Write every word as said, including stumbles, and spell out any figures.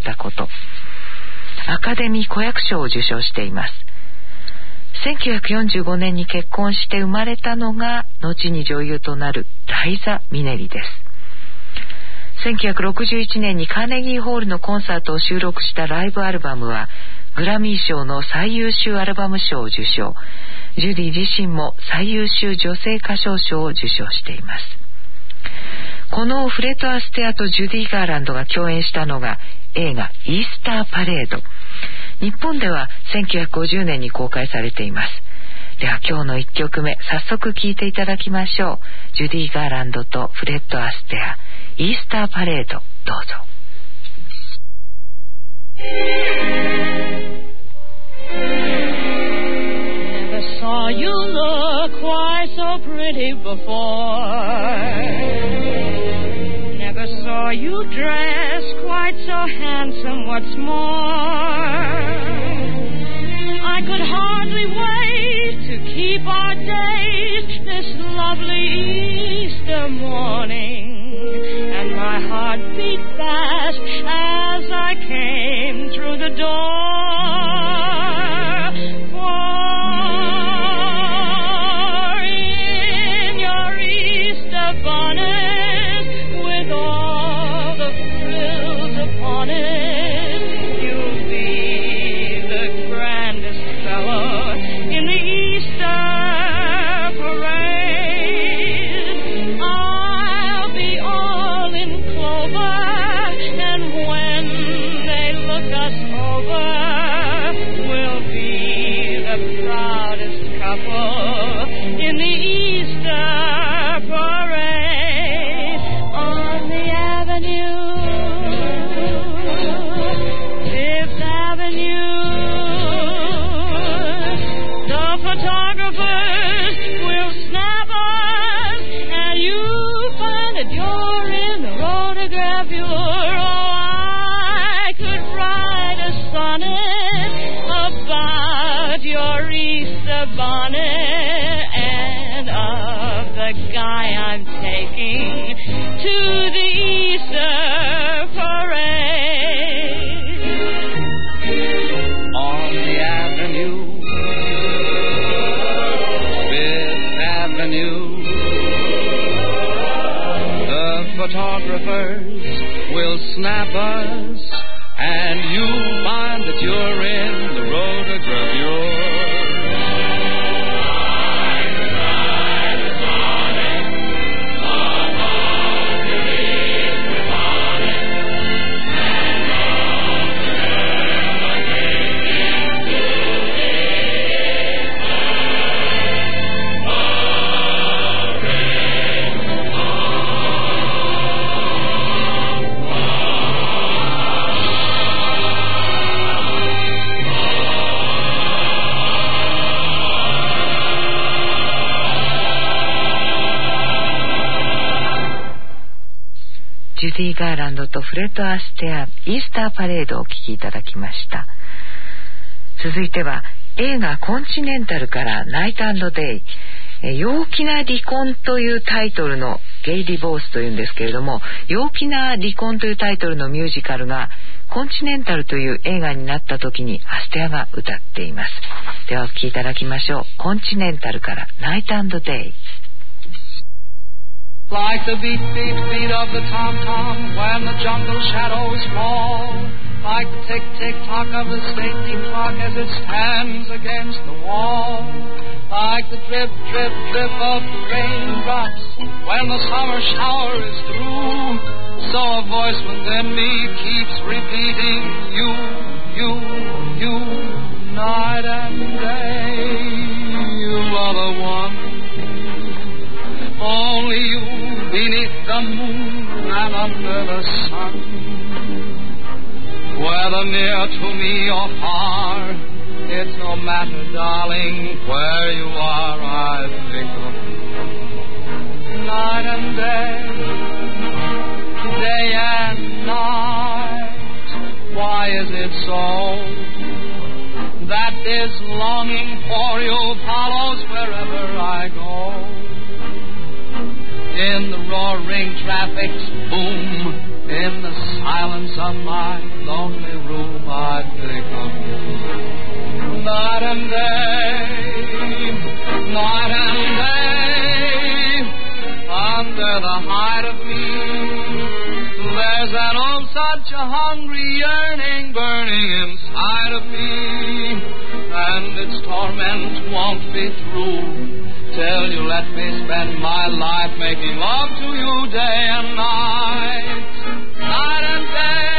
たこと、アカデミー子役賞を受賞しています。せんきゅうひゃくよんじゅうごねんに結婚して生まれたのが後に女優となるライザ・ミネリです。せんきゅうひゃくろくじゅういちねんにカーネギーホールのコンサートを収録したライブアルバムはグラミー賞の最優秀アルバム賞を受賞。ジュディ自身も最優秀女性歌唱賞を受賞しています。このフレッド・アステアとジュディ・ガーランドが共演したのが映画イースターパレード。日本ではせんきゅうひゃくごじゅうねんに公開されています。では今日のいっきょくめ、早速聴いていただきましょう。ジュディ・ガーランドとフレッド・アステア、イースターパレード、どうぞ。 Never saw you look quite so pretty before. Never saw you dress quite so handsome. What's more, I could hardly wait to keep our date this lovely Easter morning, and my heart beat fast as I came through the door. For in your Easter bonnet with all the frills upon it, you'll be the grandest fellow in the Easter parade. I'll be all in clover, and when they look us over, we'll be the proudest couple in the Easter parade. On the avenue, Fifth Avenue, the photographers will snap us, and you find that you're in the photograph. You're, oh, I could write a sonnet about your Easter bonnet and of the guy I'm taking to the Easter parade. On the avenue, Fifth Avenue, the photographers will snap us, and you'll find that you're in the rotogravure. ジュディ・ガーランドとフレッド・アステア、イースターパレードをお聴きいただきました。続いては映画コンチネンタルからナイト&デイ、陽気な離婚というタイトルの、ゲイ・ディボースというんですけれども、陽気な離婚というタイトルのミュージカルがコンチネンタルという映画になった時にアステアが歌っています。ではお聴きいただきましょう。コンチネンタルからナイト&デイ。 Like the beat, beat, beat of the tom-tom when the jungle shadows fall. Like the tick-tick-tock of the stately clock as it stands against the wall. Like the drip, drip, drip of the raindrops when the summer shower is through. So a voice within me keeps repeating, you, you, you, night and day. You are the one, only you, beneath the moon and under the sun. Whether near to me or far, it's no matter, darling, where you are, I think of you. Night and day, day and night. Why is it so that this longing for you follows wherever I go? In the roaring traffic's boom, In the silence of my lonely room, I think of you. Night and day, night and day, under the hide of me, there's an old such a hungry yearning burning inside of me, and its torment won't be through till you let me spend my life making love to you day and night, night and day.